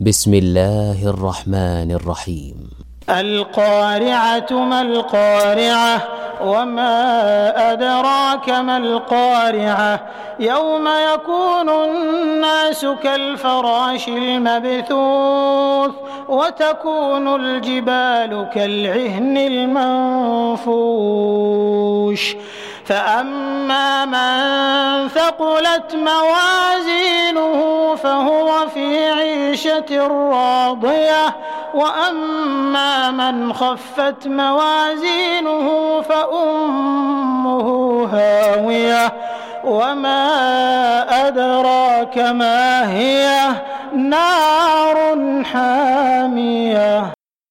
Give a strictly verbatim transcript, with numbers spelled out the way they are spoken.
بسم الله الرحمن الرحيم. القارعة ما القارعة وما أدراك ما القارعة يوم يكون الناس كالفراش المبثوث وتكون الجبال كالعهن المنفوش فأما من ثقلت موازينه فهو في عيشة راضية وأما من خفت موازينه فأمه هاوية وما أدراك ما هي نار حامية.